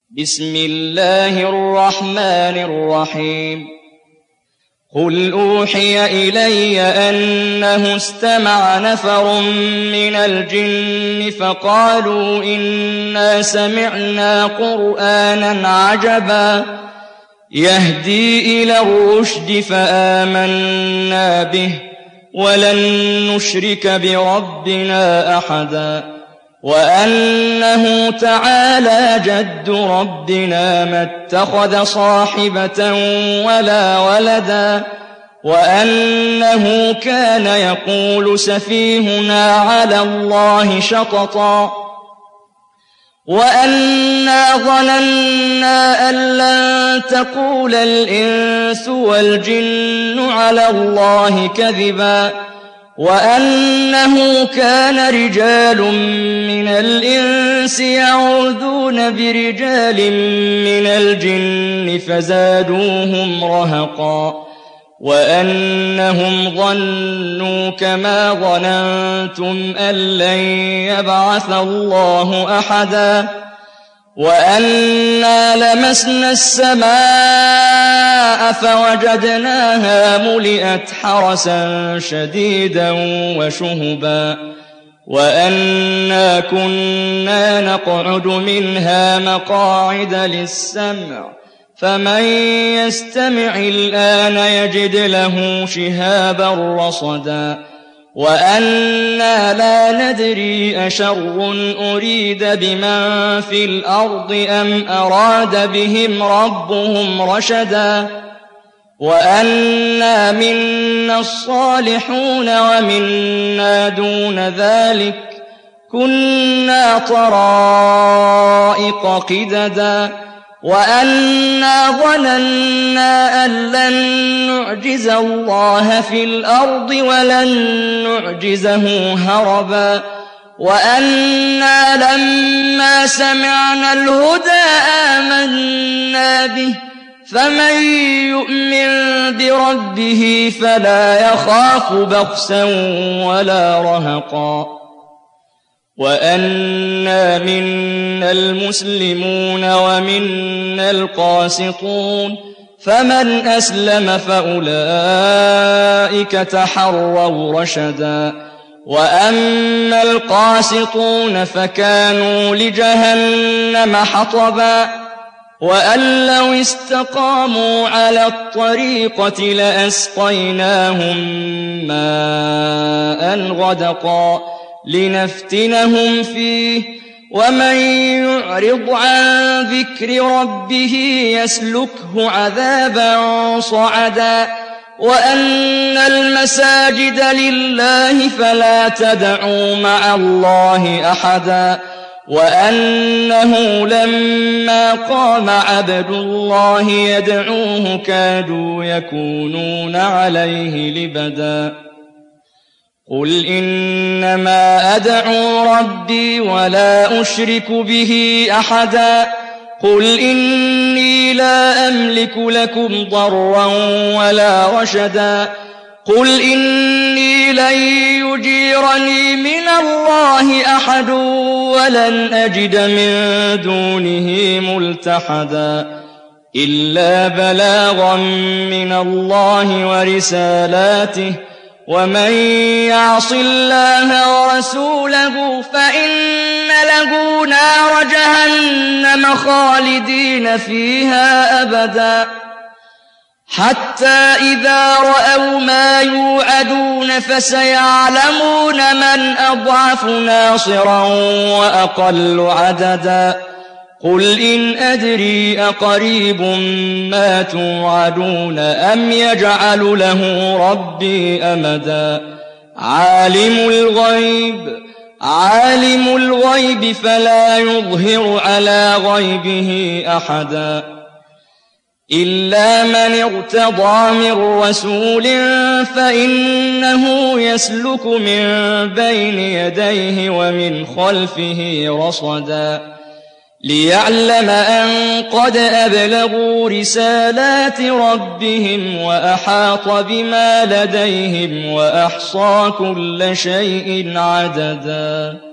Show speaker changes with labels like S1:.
S1: بسم الله الرحمن الرحيم قل أوحي إلي أنه استمع نفر من الجن فقالوا إنا سمعنا قرآنا عجبا يهدي إلى الرشد فآمنا به ولن نشرك بربنا أحدا وأنه تعالى جد ربنا ما اتخذ صاحبة ولا ولدا وأنه كان يقول سفيهنا على الله شططا وأنا ظننا أن لن تقول الإنس والجن على الله كذبا وأنه كان رجال من الإنس يعوذون برجال من الجن فزادوهم رهقا وأنهم ظنوا كما ظننتم أن لن يبعث الله أحدا وأنا لمسنا السماء فوجدناها ملئت حرسا شديدا وشهبا وأنا كنا نقعد منها مقاعد للسمع فمن يستمع الآن يجد له شهابا رصدا وأنا لا ندري أشر أريد بمن في الأرض أم أراد بهم ربهم رشدا وأنا منا الصالحون ومنا دون ذلك كنا طرائق قددا وأنا ظننا أن لن نعجز الله في الأرض ولن نعجزه هربا وأنا لما سمعنا الهدى آمنا به فمن يؤمن بربه فلا يخاف بخسا ولا رهقا وأنا منا المسلمون ومنا القاسطون فمن أسلم فأولئك تحروا رشدا وأما القاسطون فكانوا لجهنم حطبا وأن لو استقاموا على الطريقة لأسقيناهم ماء غدقا لنفتنهم فيه ومن يعرض عن ذكر ربه يسلكه عذابا صعدا وأن المساجد لله فلا تدعوا مع الله أحدا وأنه لما قام عبد الله يدعوه كادوا يكونون عليه لبدا قل إنما أدعو ربي ولا أشرك به أحدا قل إني لا أملك لكم ضرا ولا رشدا قل إني لن يجيرني من الله أحد ولن أجد من دونه ملتحدا إلا بلاغا من الله ورسالاته ومن يعص الله ورسوله فإن له نار جهنم خالدين فيها أبدا حتى إذا رأوا ما يوعدون فسيعلمون من أضعف ناصرا وأقل عددا قل إن أدري أقريب ما توعدون أم يجعل له ربي أمدا عالم الغيب فلا يظهر على غيبه أحدا إلا من ارتضى من رسول فإنه يسلك من بين يديه ومن خلفه رصدا ليعلم أن قد أبلغوا رسالات ربهم وأحاط بما لديهم وأحصى كل شيء عددا